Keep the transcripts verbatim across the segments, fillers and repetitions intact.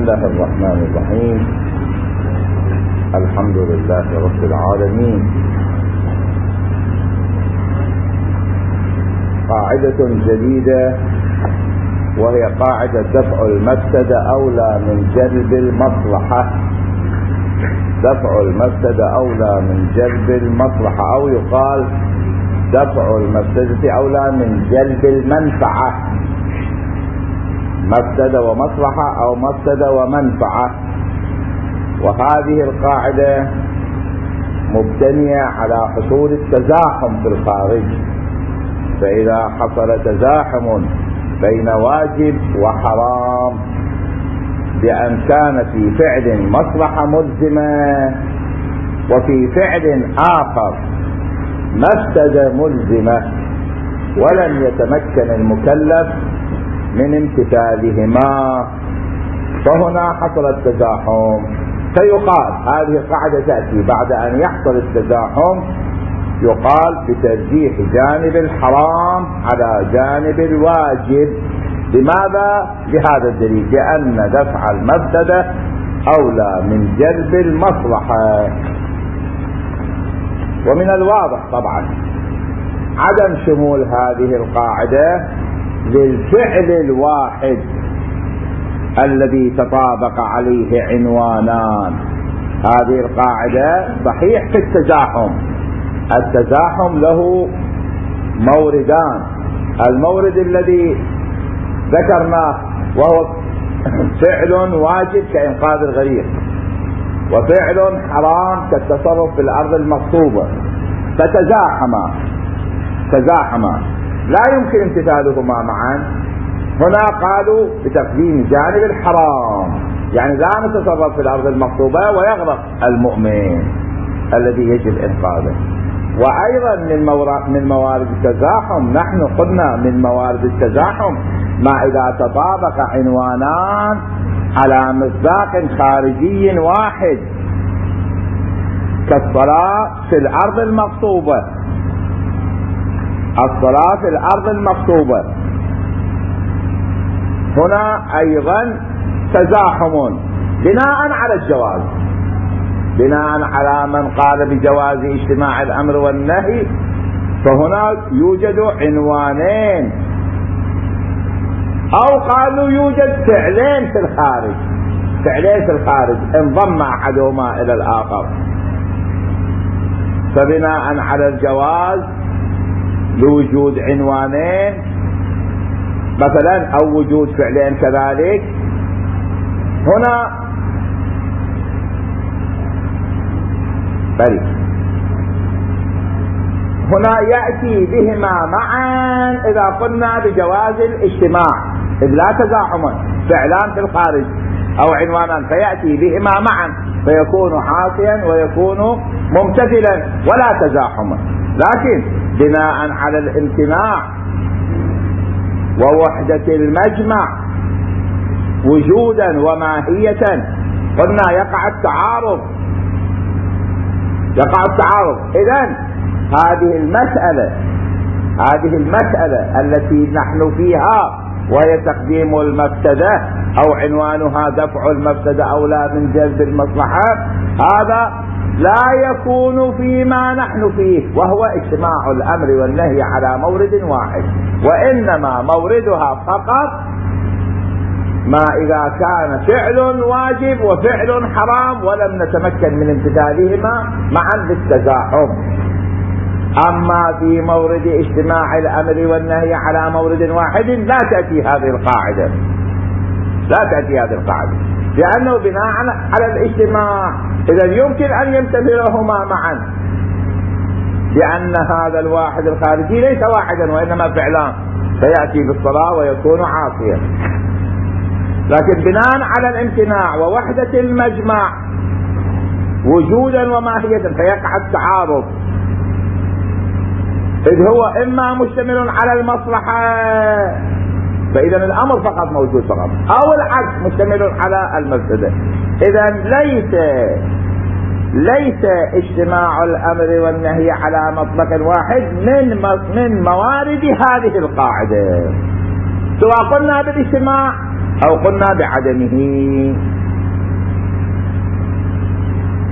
الله الرحمن الرحيم. الحمد لله رب العالمين. قاعدة جديدة وهي قاعدة دفع المفسدة أولى من جلب المصلحة. دفع المفسدة أولى من جلب المصلحة، أو يقال دفع المفسدة أولى من جلب المنفعة. مفسدة ومصلحة أو مفسدة ومنفعة. وهذه القاعدة مبتنية على حصول التزاحم في الخارج. فإذا حصل تزاحم بين واجب وحرام بأن كان في فعل مصلحة ملزمة وفي فعل آخر مفسدة ملزمة ولم يتمكن المكلف من امتثالهما، فهنا حصل التزاحم. فيقال هذه القاعدة تأتي بعد أن يحصل التزاحم، يقال بترجيح جانب الحرام على جانب الواجب. لماذا؟ لهذا الدليل، لأن دفع المفسدة أولى من جلب المصلحة. ومن الواضح طبعا عدم شمول هذه القاعدة للفعل الواحد الذي تطابق عليه عنوانان. هذه القاعدة صحيح في التزاحم، التزاحم له موردان. المورد الذي ذكرناه وهو فعل واجب كإنقاذ الغريق، وفعل حرام كالتصرف في الأرض المغصوبة، فتزاحما تزاحما لا يمكن امتثالهما معا. هنا قالوا بتقديم جانب الحرام، يعني لا نتصرف في الأرض المغصوبة ويغرق المؤمن الذي يجب إنقاذه. وأيضا من من موارد التزاحم، نحن قلنا من موارد التزاحم ما إذا تطابق عنوانان على مصداق خارجي واحد كالصلاة في الأرض المغصوبة. الصلاة في الأرض المغصوبة هنا أيضا تزاحم بناء على الجواز، بناء على من قال بجواز اجتماع الأمر والنهي. فهنا يوجد عنوانين، أو قالوا يوجد فعلين في الخارج، فعلين في الخارج انضم أحدهما إلى الآخر. فبناء على الجواز لوجود عنوانين مثلا أو وجود فعلين كذلك، هنا بل هنا يأتي بهما معا إذا قلنا بجواز الاجتماع، إذ لا تزاحم، فعلان في الخارج أو عنوانان فيأتي بهما معا فيكون عاصيا ويكون ممتثلا ولا تزاحم. لكن بناء على الامتناع ووحدة المجمع وجودا وماهية قلنا يقع التعارض، يقع التعارض. إذن هذه المسألة هذه المسألة التي نحن فيها وهي تقديم المفسدة أو عنوانها دفع المفسدة أولى من جلب المصلحة، هذا لا يكون فيما نحن فيه وهو اجتماع الأمر والنهي على مورد واحد، وإنما موردها فقط ما إذا كان فعل واجب وفعل حرام ولم نتمكن من امتثالهما معا بالتزاحم. أما في مورد اجتماع الأمر والنهي على مورد واحد لا تأتي هذه القاعدة، لا تأتي هذه القاعدة، لأنه بناء على الاجتماع إذا يمكن أن يمتثلهما معا، لأن هذا الواحد الخارجي ليس واحدا وإنما فعلان، فيأتي بالصلاة ويكون عاصيا. لكن بناء على الامتناع ووحدة المجمع وجودا وماهية فيقع التعارض، إذ هو إما مشتمل على المصلحة فإذا الأمر فقط موجود فقط، أو العكس مشتمل على المفسدة. إذا ليس ليس اجتماع الأمر والنهي على مطلق واحد من من موارد هذه القاعدة، سواء قلنا بالاجتماع أو قلنا بعدمه.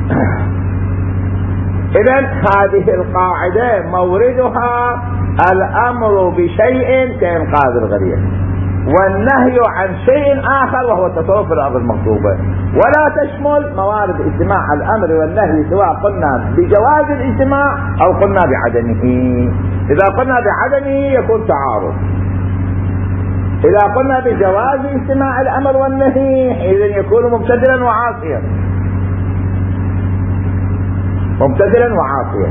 إذن هذه القاعدة موردها الأمر بشيء كإنقاذ الغريق، والنهي عن شيء آخر وهو التصرف في الأرض المغصوبة، ولا تشمل موارد اجتماع الأمر والنهي سواء قلنا بجواز الاجتماع أو قلنا بعدمه. إذا قلنا بعدمه يكون تعارض، إذا قلنا بجواز اجتماع الأمر والنهي إذن يكون مبتدلا وعاصيا، مبتدلا وعاصيا.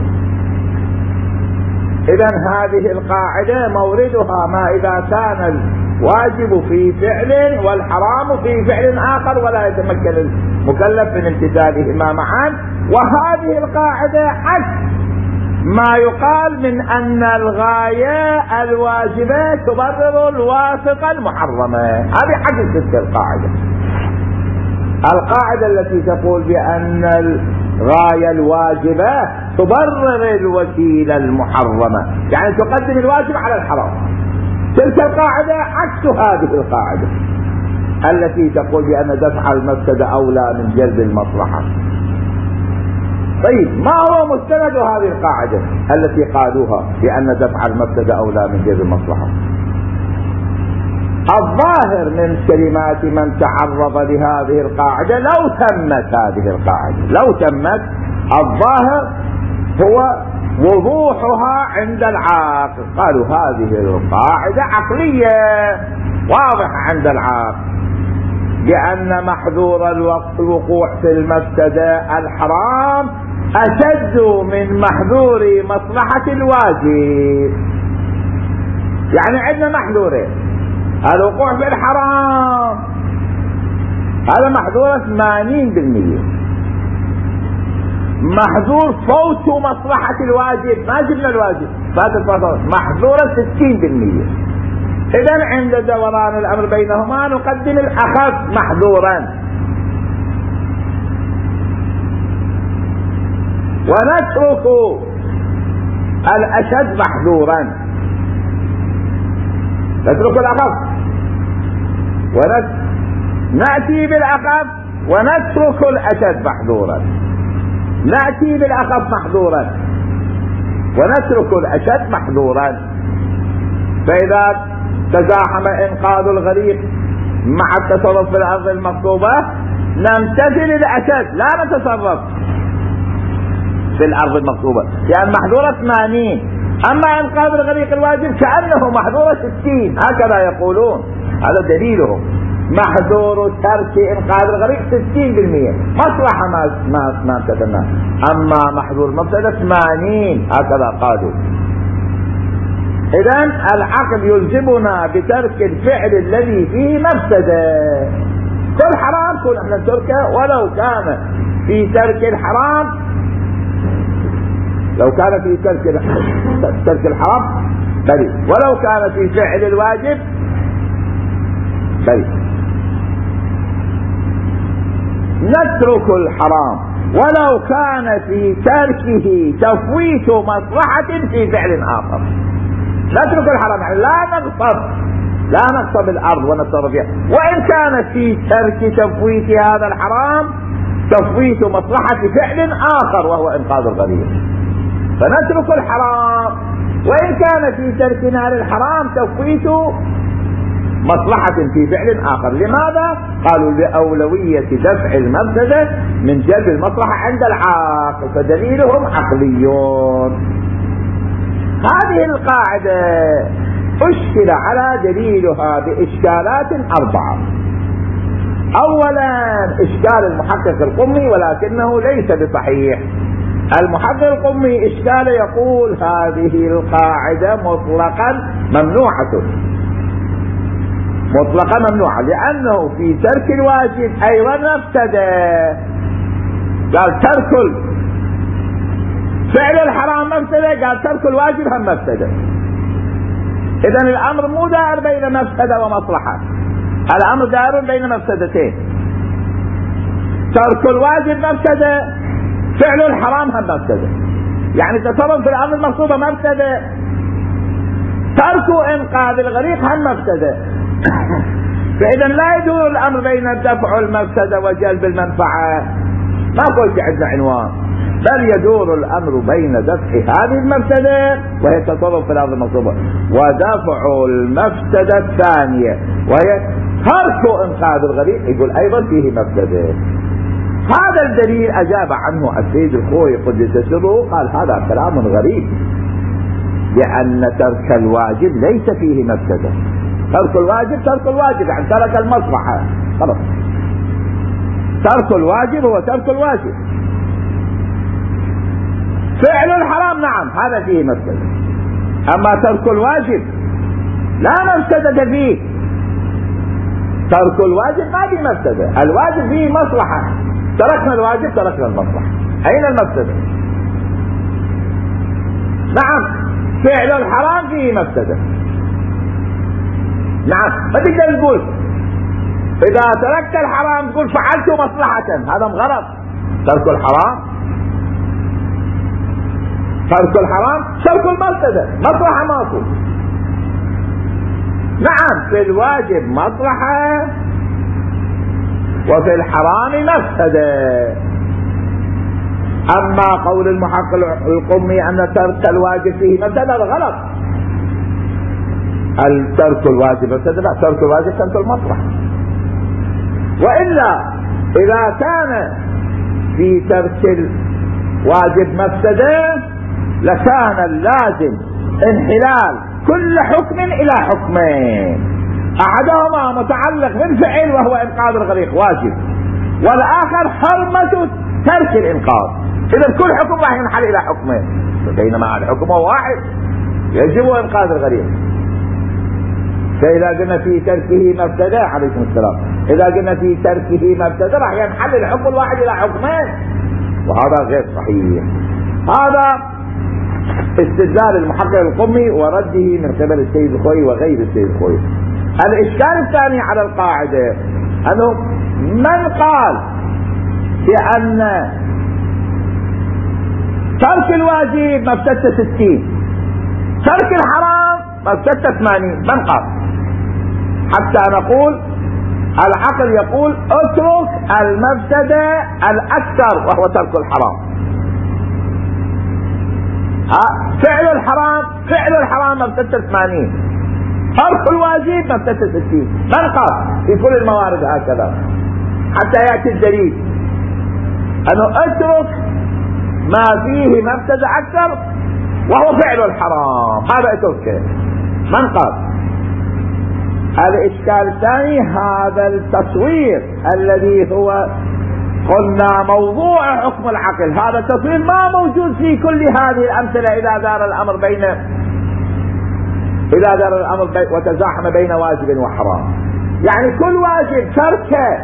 إذن هذه القاعدة موردها ما إذا كان الواجب في فعل والحرام في فعل آخر ولا يتمكن المكلف من امتثالهما معا. وهذه القاعدة عكس ما يقال من أن الغاية الواجبة تبرر الواسطة المحرمة. هذه عكس تلك القاعدة. القاعدة التي تقول بأن الغاية الواجبة تبرر الوسيلة المحرمة، يعني تقدم الواجب على الحرام، تلك القاعدة عكس هذه القاعدة التي تقول بأن دفع المفسدة أولى من جلب المصلحة. طيب ما هو مستند هذه القاعدة التي قالوها بأن دفع المفسدة أولى من جلب المصلحة؟ الظاهر من كلمات من تعرض لهذه القاعدة لو تمت هذه القاعدة لو تمت الظاهر هو وضوحها عند العاقل. قالوا هذه القاعدة عقلية واضحة عند العاقل بأن محذور الوقوع في المفسدة الحرام أشد من محذور مصلحة الواجب. يعني عندنا محذورين، الوقوع في الحرام هذا محذور ثمانين بالمئة، محذور فوت مصلحة الواجب ما جبنا الواجب فاتت محذورة ستين بالمئة. إذن عند دوران الأمر بينهما نقدم الأخف محذورا ونترك الأشد محذورا، نترك الأخف ونأتي بالأخف ونترك الأشد محذورا، نأتي بالأخف محذورا ونترك الأشد محذورا. فإذا تزاحم إنقاذ الغريق مع التصرف في الأرض المغصوبة نمتثل الأشد لا نتصرف في الأرض المغصوبة، يعني محذورة ثمانين، أما إنقاذ الغريق الواجب كأنه محذورة ستين، هكذا يقولون، هذا دليلهم. محذور ترك إنقاذ الغريق ستين بالمئة مصلحة ما ما ما امتثلنا، أما محذور مفسدة ثمانين هكذا قالوا. إذن العقل يلزمنا بترك الفعل الذي فيه مفسدة. كل حرام كل احنا نتركه ولو كان في ترك الحرام، لو كان في ترك ترك الحرام بل ولو كان في فعل الواجب بل نترك الحرام ولو كان في تركه تفويت مصلحة في فعل آخر. نترك الحرام يعني لا نغصب لا نغصب الأرض ونتصرف فيها، وإن كان في ترك تفويت هذا الحرام تفويت مصلحة فعل آخر وهو إنقاذ الغريق، فنترك الحرام وإن كان في تركنا للحرام تفويت مصلحة في فعل آخر. لماذا؟ قالوا لأولوية دفع المفسدة من جلب المصلحة عند العاقل، فدليلهم عقليون. هذه القاعدة أشكل على دليلها بإشكالات أربعة. أولا إشكال المحقق القمي ولكنه ليس بصحيح. المحقق القمي إشكال يقول هذه القاعدة مطلقا ممنوعة، مطلقا ممنوعة لأنه في ترك الواجب أيضا مفسدة. قال ترك فعل الحرام مفسدة، قال ترك الواجب هم مفسدة. إذن الأمر مو دائر بين مفسدة ومصلحة، الأمر دائر بين مفسدتين، ترك الواجب مفسدة، فعل الحرام هم مفسدة. يعني تصرف في الأمر المقصودة مفسدة، ترك إنقاذ الغريق هم مفسدة. فإذا لا يدور الأمر بين دفع المفسدة وجلب المنفعة، ما قلت عندنا عنوان، بل يدور الأمر بين دفع هذه المفسدة وهي التصرف في الأرض المغصوبة ودفع المفسدة الثانية وهي ترك إنقاذ الغريق، يقول أيضا فيه مفسدة. هذا الدليل أجاب عنه السيد الخوئي قدس سره، قال هذا كلام غريب، لأن ترك الواجب ليس فيه مفسدة. ترك الواجب ترك الواجب يعني ترك المصلحة خلاص، ترك الواجب هو ترك الواجب. فعل الحرام نعم هذا فيه مفسدة، أما ترك الواجب لا مفسدة فيه. ترك الواجب ما فيه مفسدة، الواجب فيه مصلحة، تركنا الواجب تركنا المصلحة، أين المفسدة؟ نعم فعل الحرام فيه مفسدة، نعم ما تقدر تقول إذا تركت الحرام تقول فعلت مصلحة، هذا غلط. ترك الحرام ترك الحرام ترك المفسدة، مصلحة ماكو. نعم في الواجب مصلحة وفي الحرام مفسدة. أما قول المحقق القمي أن ترك الواجب فيه مفسدة غلط، ترك الواجب مفسدة لا، ترك الواجب ترك المصلحة. وإلا إذا كان في ترك الواجب مفسدة لكان اللازم انحلال كل حكم إلى حكمين، أحدهما متعلق بالفعل وهو إنقاذ الغريق واجب، والآخر حرمة ترك الإنقاذ. إذا كل حكم راح ينحل إلى حكمين، بينما الحكم هو واحد يجب إنقاذ الغريق. فإذا قلنا في تركه مفسدة عليكم السلام، إذا قلنا في تركه مفسدة راح ينحل الحكم الواحد إلى حكمين، وهذا غير صحيح. هذا استدلال المحقق القمي ورده من قبل السيد الخوئي وغير السيد الخوئي. الإشكال الثاني على القاعدة أنه من قال بأن ترك الواجب مفسدة ستين، ترك الحرام مفسدة ثمانين، من قال؟ حتى نقول العقل يقول اترك المفسدة الأكثر وهو ترك الحرام. فعل الحرام فعل الحرام مفسدة ثمانين، ترك الواجب مفسدة ستين، من قال؟ في كل الموارد هكذا حتى يأتي الدليل أنه اترك ما فيه مفسدة أكثر وهو فعل الحرام، هذا اتركه، من قال؟ الإشكال الثاني هذا التصوير الذي هو قلنا موضوع حكم العقل، هذا التصوير ما موجود في كل هذه الأمثلة. إذا دار الأمر بين إذا دار الأمر بي وتزاحم بين واجب وحرام، يعني كل واجب تركه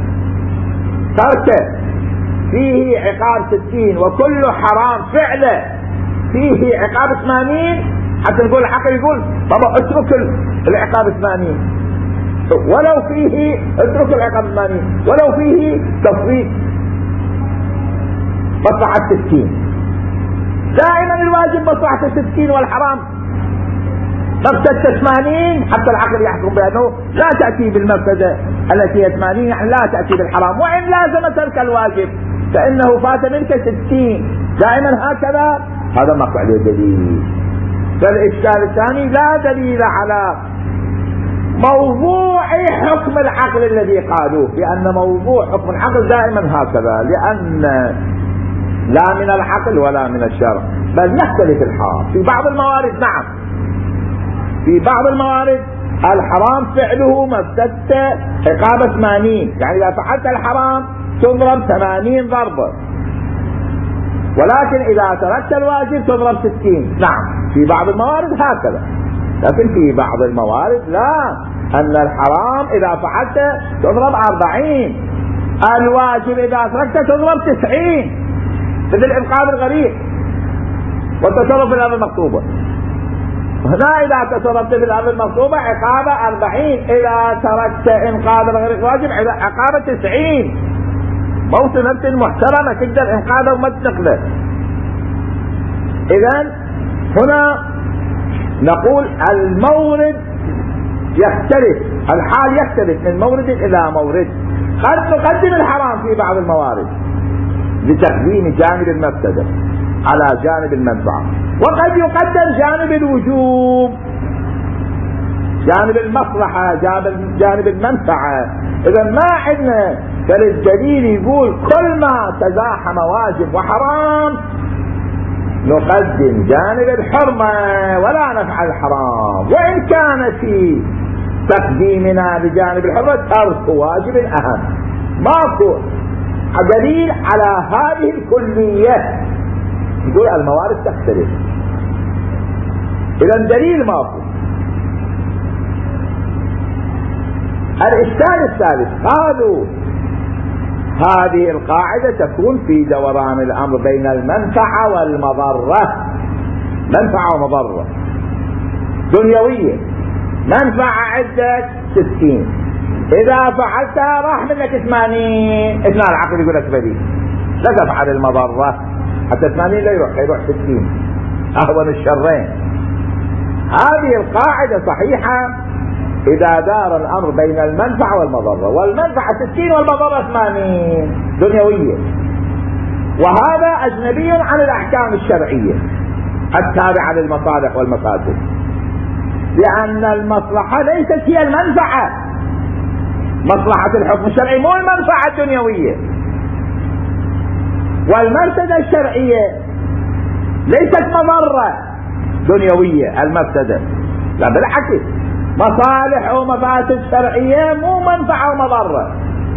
تركه فيه عقاب ستين، وكل حرام فعله فيه عقاب ثمانين، حتى نقول العقل يقول طبعا اترك العقاب ثمانين ولو فيه اترك العقاب ثمانين ولو فيه تصويت مصلحة ستين. دائما الواجب مصلحة ستين والحرام مفسدة ثمانين، حتى العقل يحكم بأنه لا تأتي بالمفسدة التي هي ثمانين، يعني لا تأتي بالحرام، وإن لازم ترك الواجب فإنه فات منك ستين، دائما هكذا. هذا ما عليه دليل. فالإشكال الثاني لا دليل على موضوع حكم العقل الذي قالوه، لأن موضوع حكم العقل دائما هكذا، لأن لا من العقل ولا من الشرع، بل يختلف الحال. في بعض الموارد نعم، في بعض الموارد الحرام فعله مفسدة عقاب ثمانين، يعني إذا فعلت الحرام تضرب ثمانين ضربة، ولكن إذا تركت الواجب تضرب ستين. نعم في بعض الموارد هكذا، لكن في بعض الموارد لا، أن الحرام إذا فعلت تضرب أربعين، الواجب إذا تركت تضرب تسعين، مثل إنقاذ الغريق والتصرف في الأرض المغصوبة. هنا إذا تصرفت في الأرض المغصوبة عقابة أربعين، إذا تركت إنقاذ الغريق واجب عقابة تسعين. موت نفس محترمة تقدر إنقاذه وما تنقذه. إذن هنا نقول المورد يختلف، الحال يختلف من مورد إلى مورد. قد نقدم الحرام في بعض الموارد لتقديم جانب المفسدة على جانب المنفعة، وقد يقدم جانب الوجوب، جانب المصلحة، جانب المنفعة. إذا ما عندنا فالدليل يقول كل ما تزاحم واجب وحرام نقدم جانب الحرمة ولا نفعل الحرام، وإن كان في تقديمنا لجانب الحرمة ترك واجب أهم. ماكو دليل على هذه الكلية، يقول الموارد تختلف. إذا دليل ماكو. الإشكال الثالث، قالوا هذه القاعدة تكون في دوران الأمر بين المنفعة والمضرة، منفعة ومضرة دنيوية. منفعة عندك ستين، إذا فعلتها راح منك ثمانين، اثنان العقل يقول لك بديل لا تفعل المضرة حتى ثمانين لا يروح، يروح ستين، أهون الشرين. هذه القاعدة صحيحة إذا دار الأمر بين المنفعة والمضرة، والمنفعة ستين والمضرة ثمانين دنيوية، وهذا أجنبي عن الأحكام الشرعية التابعة للمصالح والمفاسد، لأن المصلحة ليست هي المنفعة. مصلحة الحكم الشرعي مو المنفعة الدنيوية، والمفسدة الشرعية ليست مضرة دنيوية المفسدة، لا بالعكس، مصالح ومفاسد شرعية مو منفعة ومضرة.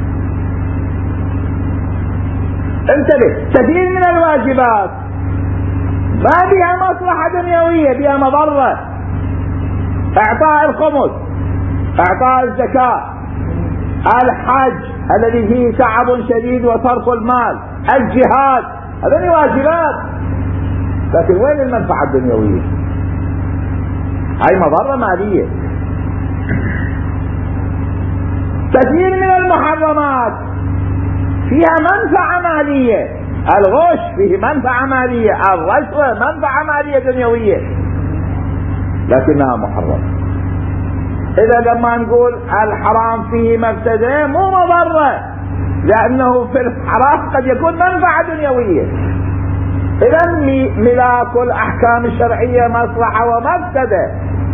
انتبه، كثير من الواجبات ما بها مصلحة دنيوية، بها مضرة. اعطاء الخمس، اعطاء الزكاة، الحج الذي فيه تعب شديد وصرف المال، الجهاد، هذه واجبات، لكن وين المنفعة الدنيوية؟ هاي مضرة مالية. كثير من المحرمات فيها منفعة مالية، الغش فيه منفعة مالية، الرشوة منفعة مالية دنيوية، لكنها محرمة. إذا لما نقول الحرام فيه مفسدة مو مضرة، لأنه في الحرام قد يكون منفعة دنيوية. إذا ملاك الأحكام الشرعية مصلحة ومفسدة،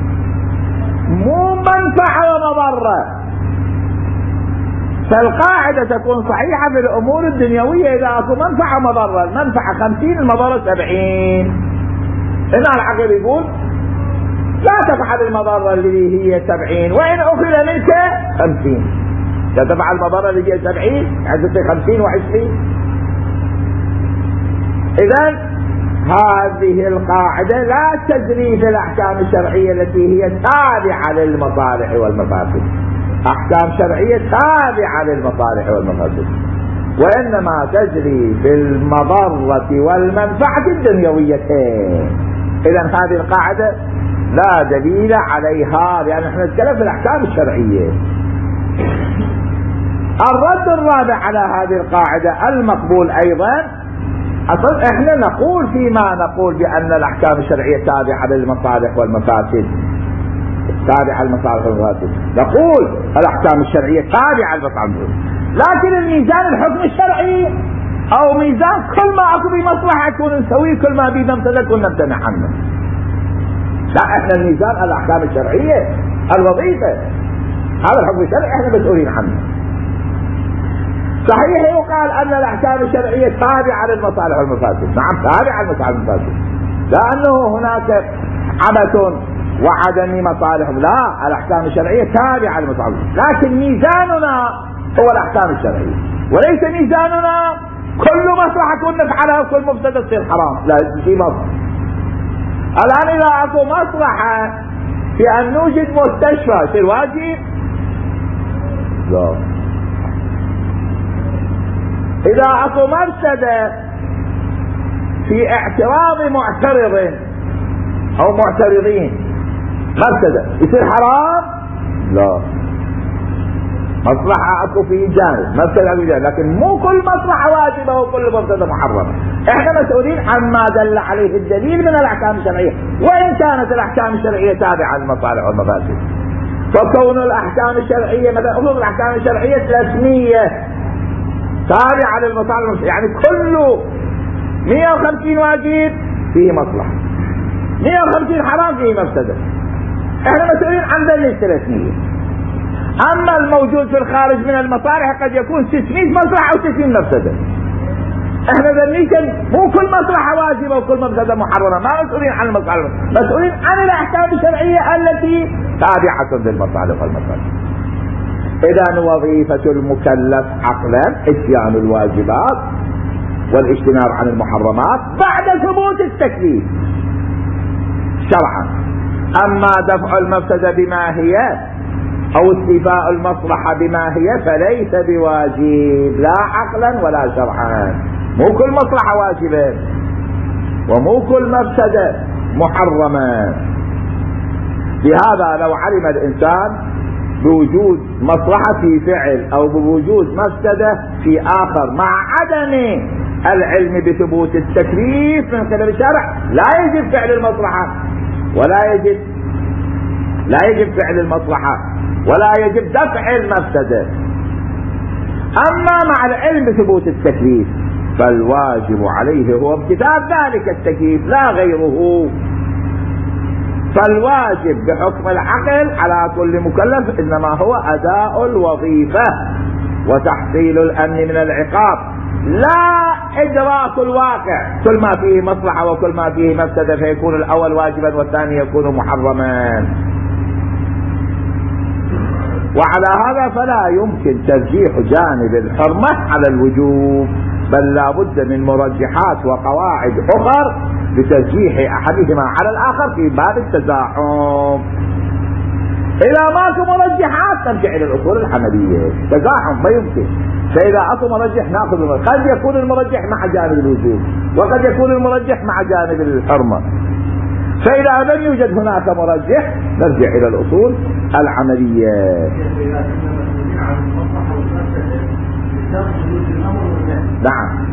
مو منفعة ومضرة. فالقاعدة تكون صحيحة في الأمور الدنيوية إذا أكو منفعة ومضرة، المنفعة خمسين المضرة سبعين. هنا العقل يقول لا تفعل المضرة اللي هي سبعين، وإن أخذ منك خمسين، لا تفعل المضرة اللي هي سبعين عدت خمسين وعشرين. إذن هذه القاعدة لا تجري في الأحكام الشرعية التي هي تابعة للمصالح والمفاسد، أحكام شرعية تابعة للمصالح والمفاسد، وإنما تجري في المضرة والمنفعة الدنيويتين. إذن هذه القاعدة لا دليل عليها، لأن احنا نتكلم في الأحكام الشرعية. الرد الرابع على هذه القاعدة المقبول أيضا، أصلا احنا نقول فيما نقول بأن الأحكام الشرعية تابعة للمصالح والمفاسد، تابعة للمصالح والمفاسد، نقول الأحكام الشرعية تابعة للمصالح، لكن الميزان الحكم الشرعي أو ميزان كل ما أكو بمصلحة يكون نسويه، كل ما بمفسدة يكون نمتنع عنه. لا، احنا الميزان الأحكام الشرعية الوظيفة، هذا الحكم الشرعي احنا مسؤولين عنه. صحيح يقال أن الأحكام الشرعية تابعة للمصالح والمفاسد، نعم تابعة للمصالح والمفاسد، لأنه هناك عبث وعدم مصالح، لا، الأحكام الشرعية تابعة للمصالح، لكن ميزاننا هو الأحكام الشرعية، وليس ميزاننا كل مصلحة كن نفعلها وكل مفسدة تصير حرام، لا، شيء مصلحة. الآن إذا أكو مصلحة في أن نوجد مستشفى يصير واجب؟ لا. إذا أكو مفسدة في اعتراض معترض أو معترضين، مفسدة يصير حرام؟ لا. مصلحة أكو في جانب، مفسدة في جانب، لكن مو كل مصلحة واجبة وكل مفسدة محرمة. احنا مسؤولين عما دل عليه الدليل من الأحكام الشرعية، وإن كانت الأحكام الشرعية تابعة للمصالح والمفاسد. وكون الأحكام الشرعية مثلا أصول الأحكام الشرعية ثلاثمية، تابعة للمصالح، يعني كل مئة وخمسين واجب فيه مصلحة، مئة وخمسين حرام فيه مفسدة. احنا مسؤولين عن ذلك الثلاثمية. اما الموجود في الخارج من المصالح قد يكون ستمئة مصلحة او ستين مفسدة. احنا ذنيكا مو كل مصلحة واجبة وكل مفسدة محرمة، ما مسؤولين عن المصالح، مسؤولين عن الاحكام الشرعية التي تابعة للمصالح والمصالح. اذا وظيفة المكلف عقلا اتيان الواجبات والاجتناب عن المحرمات بعد ثبوت التكليف شرعا. اما دفع المفسدة بما هي او استيفاء المصلحة بما هي فليس بواجب لا عقلا ولا شرعا. مو كل مصلحة واجبة ومو كل مفسدة محرمة. بهذا لو علم الانسان بوجود مصلحة في فعل او بوجود مفسدة في اخر مع عدم العلم بثبوت التكليف من قبل الشرع لا يجب فعل المصلحة ولا يجب لا يجب فعل المصلحة ولا يجب دفع المفسدة. اما مع العلم بثبوت التكليف فالواجب عليه هو امتثال ذلك التكليف لا غيره. فالواجب بحكم العقل على كل مكلف انما هو اداء الوظيفة وتحصيل الامن من العقاب، لا ادراك الواقع، كل ما فيه مصلحة وكل ما فيه مفسدة فيكون الاول واجبا والثاني يكون محرما. وعلى هذا فلا يمكن ترجيح جانب الحرمة على الوجوب، بل لا بد من مرجحات وقواعد اخر لترجيح احدهما على الاخر في باب التزاحم. اذا ماكو مرجحات نرجع الى الاصول الحمدية، تزاحم ما يمكن. فاذا اكو مرجح ناخذ المرجح. قد يكون المرجح مع جانب الوجوب وقد يكون المرجح مع جانب الحرمة. فاذا لم يوجد هناك مرجح نرجع الى الاصول العملية. نعم.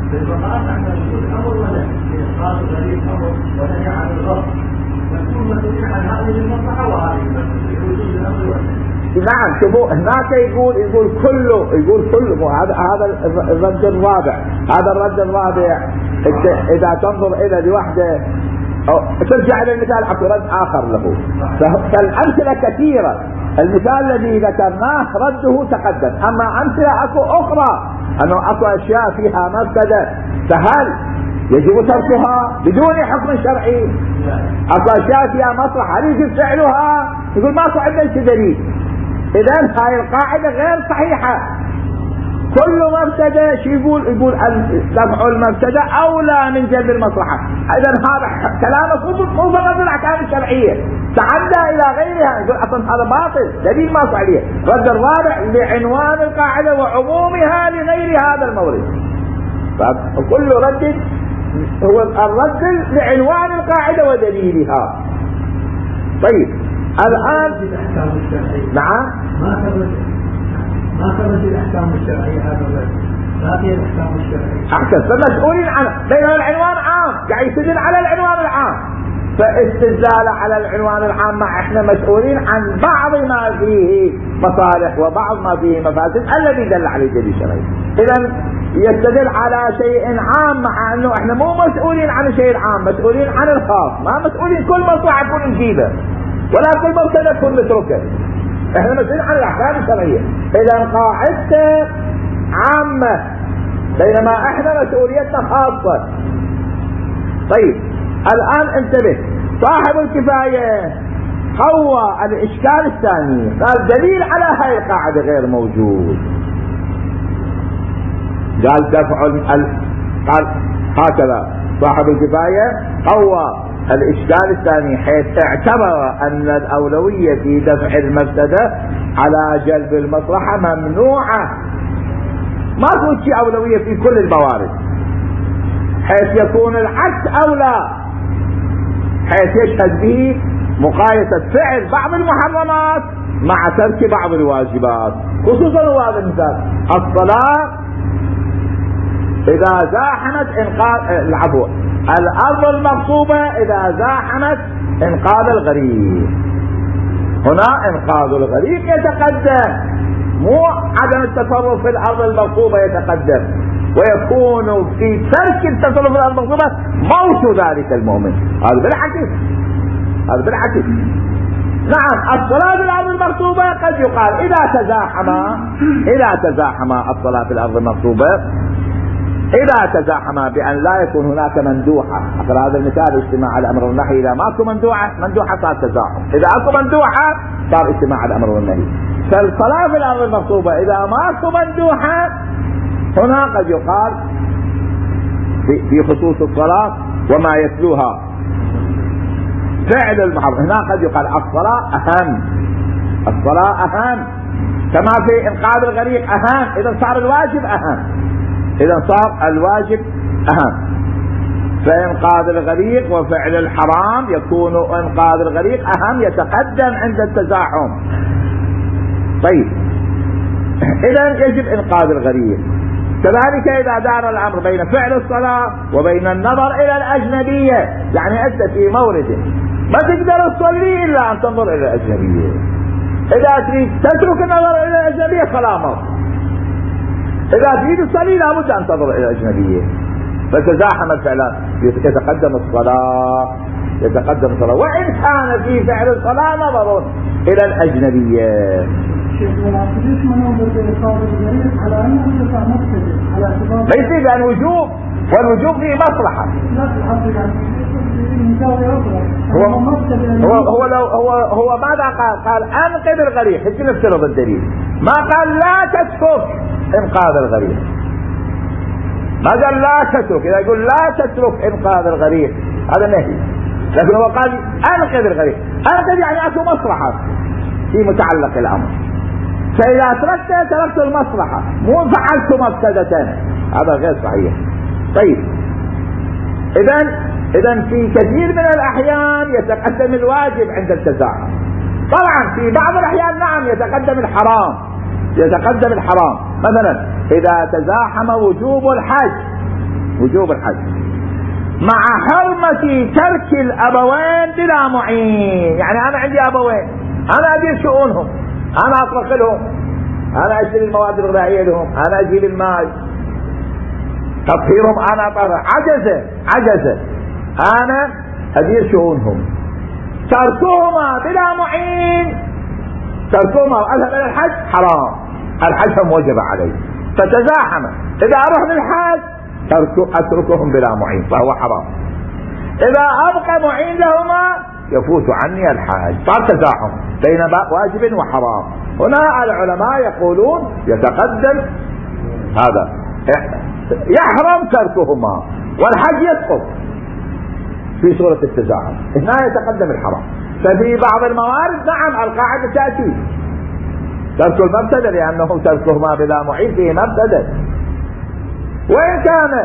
نعم شوفوا هناك يقول يقول كله يقول كله هذا هذا الرد الرابع. هذا الرد الرابع اذا تنظر الى لوحده ترجع الى المثال اكو رد اخر له. فالامثله كثيره. المثال الذي ذكرناه رده تقدم، اما امثله اكو اخرى انه اكو اشياء فيها مفسده فهل يجب تركها بدون حكم شرعي؟ اكو اشياء فيها مصلحه هل يجب فعلها؟ يقول ماكو عندنا دليل. اذا هاي القاعده غير صحيحه. كل مفسده شو يقول؟ يقول دفع المفسده اولى من جلب المصلحه. اذا هذا كلامه مو فقط الاحكام الشرعيه، تعدى الى غيرها. يقول اصلا هذا باطل، دليل ماكو عليه. رد الرابع لعنوان القاعده وعمومها لغير هذا المورد. فكل رد هو الرد لعنوان القاعده ودليلها. طيب الان نعم ما ما ثبت الاحكام الشرعيه هذا الرجل، ما في الاحكام الشرعيه. احسن. فمسؤولين عن بينما العنوان عام، قاعد يستدل على العنوان العام. فاستدلال على العنوان العام مع احنا مسؤولين عن بعض ما فيه مصالح وبعض ما فيه مفاسد الذي دل عليه الدليل الشرعي. اذا يستدل على شيء عام مع انه احنا مو مسؤولين عن الشيء العام، مسؤولين عن الخاص. ما مسؤولين كل مصلحه تكون نجيبه ولا كل مفسده تكون نتركه. احنا مسؤولين عن الاحكام الشرعيه. اذا قاعدته عامه بينما احنا مسؤوليتنا خاصه. طيب الان انتبه، صاحب الكفايه قوى الاشكال الثاني، قال دليل على هاي القاعده غير موجود. قال دفع ال... قال هكذا صاحب الكفايه قوى الاشكال الثاني حيث اعتبر ان الاولويه في دفع المفسده على جلب المصلحه ممنوعه. ما في شيء اولويه في كل الموارد، حيث يكون العكس اولى، حيث يشهد به مقايسه فعل بعض المحرمات مع ترك بعض الواجبات. خصوصا هذا المثال الصلاه اذا زاحمت انقاذ العفو الارض المغصوبة اذا زاحمت انقاذ الغريق. هنا انقاذ الغريق يتقدم مو عدم التصرف في الأرض المغصوبة يتقدم، ويكون في ترك التصرف في الأرض المغصوبة موت ذلك المؤمن. هذا بالعكس، هذا بالعكس. نعم الصلاة في الأرض المغصوبة قد يقال إذا تزاحما إذا تزاحما الصلاة في الأرض المغصوبة إذا تزاحما بأن لا يكون هناك مندوحة. أخذ هذا المثال اجتماع الأمر والنهي. إذا ماكو مندوحة مندوحة صار تزاحم، إذا أكو مندوحة صار اجتماع الأمر والنهي. فالصلاة في الأرض المغصوبة إذا ماكو مندوحة هنا قد يقال في خصوص الصلاة وما يتلوها فعل المحرم، هنا قد يقال الصلاة أهم، الصلاة أهم، كما في إنقاذ الغريق أهم. إذا صار الواجب أهم، إذا صار الواجب أهم. فإنقاذ الغريق وفعل الحرام يكون إنقاذ الغريق أهم، يتقدم عند التزاحم. طيب إذا يجب إنقاذ الغريق. كذلك إذا دار الأمر بين فعل الصلاة وبين النظر إلى الأجنبية، يعني أنت في مورد ما تقدر تصلي إلا أن تنظر إلى الأجنبية، إذا تريد تترك النظر إلى الأجنبية فلا مر، إذا تريد تصلي لابد أن تنظر إلى الأجنبية. فتزاحم الفعلان، يتقدم الصلاة يتقدم الصلاة وإن كان في فعل الصلاة نظر إلى الأجنبية. ليس بأن وجوب، والوجوب فيه مصلحة. هو هو هو لو هو هو ماذا قال؟ قال أنقذ الغريق. هيك نفترض الدليل، ما قال لا تترك إنقاذ الغريق، ما قال لا تترك. إذا يقول لا تترك إنقاذ الغريق هذا نهي، لكن هو قال أنقذ الغريق. أنقذ يعني أكو مصلحة في متعلق الأمر، فإذا تركت تركت المصلحة، مو فعلت مفسدة، هذا غير صحيح. طيب إذن إذن في كثير من الأحيان يتقدم الواجب عند التزاحم. طبعا في بعض الأحيان نعم يتقدم الحرام، يتقدم الحرام. مثلا إذا تزاحم وجوب الحج، وجوب الحج مع حرمة ترك الأبوين بلا معين. يعني أنا عندي أبوين، أنا أدير شؤونهم، أنا أطرق لهم، أنا أشتري المواد الغذائية لهم، أنا أجيب المال، تطهيرهم أنا أطهر، عجزة عجزة أنا أدير شؤونهم. تركهما بلا معين، تركهما وأذهب إلى الحج حرام، الحج هم وجب علي، فتزاحم. إذا أروح للحج أتركهم بلا معين فهو حرام، إذا أبقى معين لهما يفوت عني الحج، صار تزاحم بين واجب وحرام. هنا العلماء يقولون يتقدم هذا، يحرم تركهما والحج يسقط في صورة التزاحم، هنا يتقدم الحرام. ففي بعض الموارد نعم القاعدة تأتي ترك المبتدأ، لأنه تركهما بلا معين فيه مبتدأ. وإن كان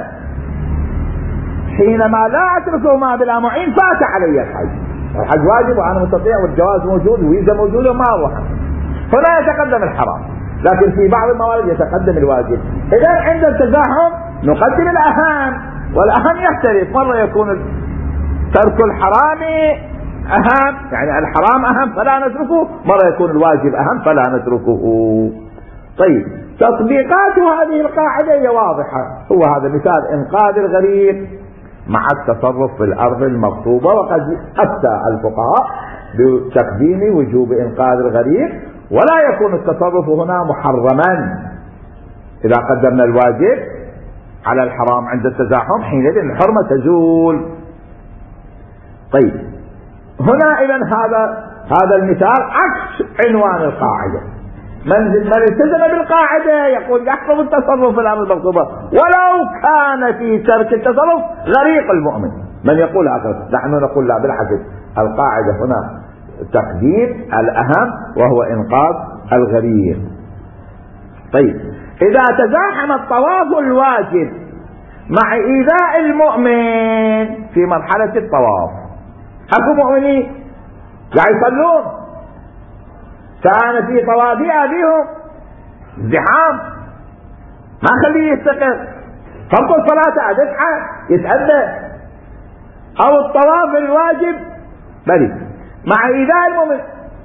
حينما لا أتركهما بلا معين فات علي الحج، الحج واجب وأنا مستطيع والجواز موجود والفيزا موجودة وما أروح، هنا يتقدم الحرام. لكن في بعض الموارد يتقدم الواجب. إذا عند التزاحم نقدم الأهم، والأهم يختلف، مرة يكون ترك الحرام أهم، يعني الحرام أهم فلا نتركه، مرة يكون الواجب أهم فلا نتركه. طيب تطبيقات هذه القاعدة هي واضحة، هو هذا مثال إنقاذ الغريق مع التصرف في الأرض المغصوبة. وقد أفتى الفقهاء بتقديم وجوب إنقاذ الغريق، ولا يكون التصرف هنا محرما. إذا قدمنا الواجب على الحرام عند التزاحم حينئذ الحرمة تزول. طيب هنا إذن هذا هذا المثال عكس عنوان القاعدة. من من التزم بالقاعدة يقول يحرم التصرف في الأمر المغصوبة ولو كان في ترك التصرف غريق المؤمن. من يقول هكذا؟ نحن نقول لا، بالعكس، القاعدة هنا تقديم الأهم وهو إنقاذ الغريق. طيب إذا تزاحم الطواف الواجب مع إيذاء المؤمن في مرحلة الطواف، أكو مؤمنين قاعد يصلون كان في طوافي أبيهم ازدحام، ما خليه يستقر، فرق الصلاة أدفعه يتأذى، أو الطواف الواجب بل مع إيذاء المؤمن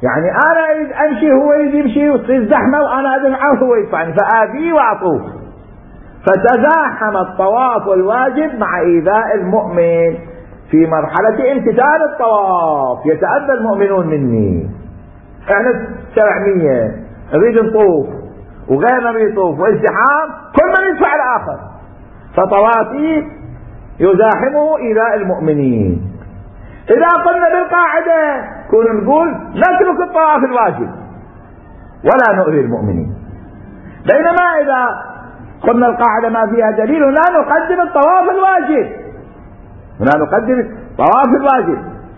يعني انا اريد امشي هو يريد يمشي وتصير زحمه وانا ادفعه وهو يدفعني فاذيه واطوف، فتزاحم الطواف الواجب مع ايذاء المؤمن في مرحله امتثال الطواف. يتأذى المؤمنون مني، احنا سبعمية نريد نطوف وغيرنا نريد يطوف وازدحام، كل من يدفع الاخر، فطوافي يزاحمه ايذاء المؤمنين. اذا قلنا بالقاعده كنا نقول نترك الطواف الواجب ولا نؤذي المؤمنين، بينما اذا قلنا القاعده ما فيها دليل لا نقدم الطواف الواجب، لا نقدم الطواف الواجب.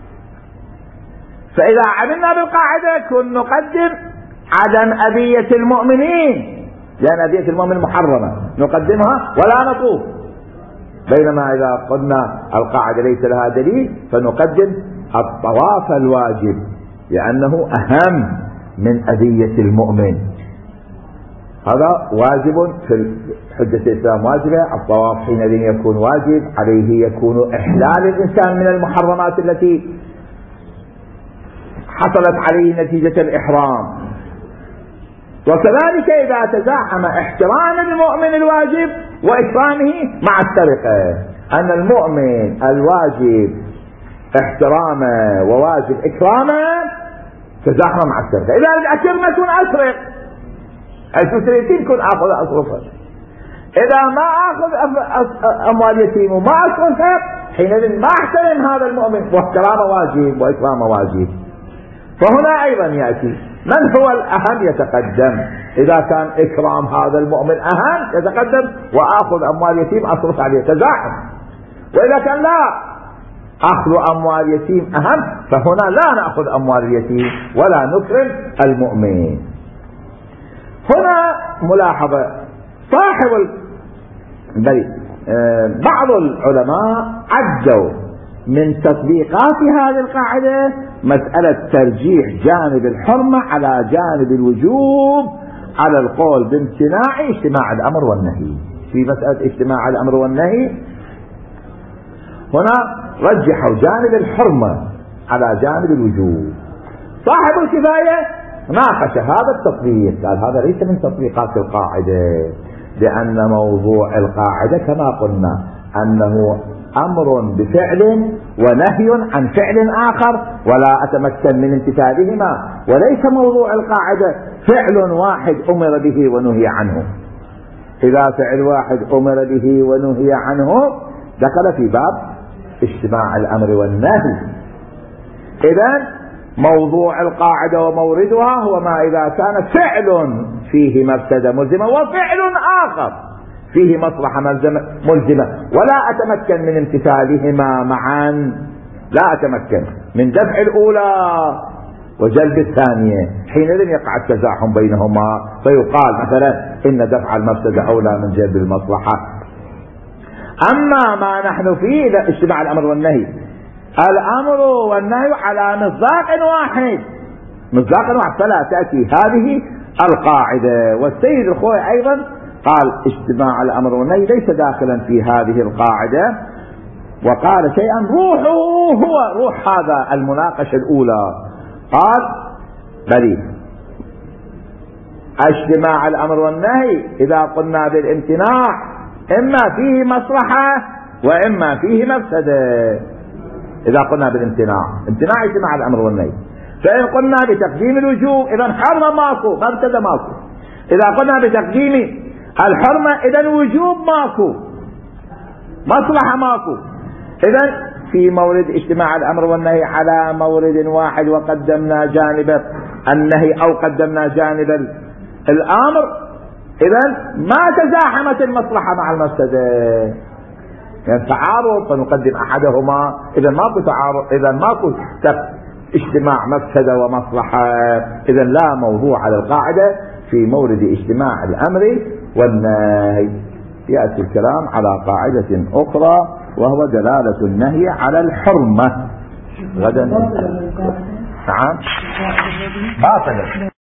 فاذا عملنا بالقاعده كنا نقدم عدم اذية المؤمنين، لان اذية المؤمن محرمه نقدمها ولا نطوف، بينما اذا قلنا القاعده ليس لها دليل فنقدم الطواف الواجب لانه اهم من اذية المؤمن. هذا واجب في حجة الإسلام واجبة، الطواف حينئذ يكون واجب، عليه يكون إحلال الإنسان من المحرمات التي حصلت عليه نتيجة الإحرام. وكذلك إذا تزاحم احترام المؤمن الواجب وإكرامه مع السرقة، أن المؤمن الواجب احترامه وواجب إكرامه تزاحم مع السرقة. إذا الأكل ما يكون أسرق حيث تريدين كن اخذ اصرفها، اذا ما اخذ اموال يتيم وما اصرفها حينئذ ما احترم هذا المؤمن، واحترامه واجب واكرامه واجب. فهنا ايضا ياتي من هو الاهم يتقدم، اذا كان اكرام هذا المؤمن اهم يتقدم واخذ اموال يتيم اصرف عليه تزاحم، واذا كان لا اخذ اموال يتيم اهم فهنا لا ناخذ اموال اليتيم ولا نكرم المؤمن. هنا ملاحظة صاحب ال... بعض العلماء عدوا من تطبيقات هذه القاعدة مسألة ترجيح جانب الحرمة على جانب الوجوب على القول بامتناع اجتماع الأمر والنهي. في مسألة اجتماع الأمر والنهي هنا رجحوا جانب الحرمة على جانب الوجوب. صاحب الكفاية ناقش هذا التطبيق، قال هذا ليس من تطبيقات القاعدة، لأن موضوع القاعدة كما قلنا أنه أمر بفعل ونهي عن فعل آخر ولا أتمكن من امتثالهما، وليس موضوع القاعدة فعل واحد أمر به ونهي عنه. إذا فعل واحد أمر به ونهي عنه دخل في باب اجتماع الأمر والنهي. إذن موضوع القاعدة وموردها هو ما إذا كان فعل فيه مفسدة ملزمة وفعل آخر فيه مصلحة ملزمة ولا أتمكن من امتثالهما معا، لا أتمكن من دفع الأولى وجلب الثانية، حينئذ يقع التزاحم بينهما فيقال مثلا إن دفع المفسدة أولى من جلب المصلحة. أما ما نحن فيه اجتماع الأمر والنهي، الأمر والنهي على مصداق واحد، مصداق واحد فلا تأتي هذه القاعدة. والسيد الخوي أيضا قال اجتماع الأمر والنهي ليس داخلا في هذه القاعدة، وقال شيئا روحه هو روح هذا المناقشة الأولى، قال بلي اجتماع الأمر والنهي إذا قلنا بالامتناع إما فيه مصلحة وإما فيه مفسدة. إذا قلنا بالامتناع امتناع اجتماع الأمر والنهي، فإن قلنا بتقديم الوجوب إذا حرمة ماكو مفسدة ماكو، إذا قلنا بتقديم الحرمة إذا وجوب ماكو مصلحة ماكو. إذا في مورد اجتماع الأمر والنهي على مورد واحد وقدمنا جانب النهي أو قدمنا جانب الأمر، إذا ما تزاحمت المصلحة مع المفسدة، يعني تعارض فنقدم أحدهما، إذا ماكو تعارض إذا ماكو اجتماع مفسدة ومصلحة، إذا لا موضوع على القاعدة في مورد اجتماع الأمر والنهي. يأتي الكلام على قاعدة أخرى وهو دلالة النهي على الحرمة غدا. نعم باطل.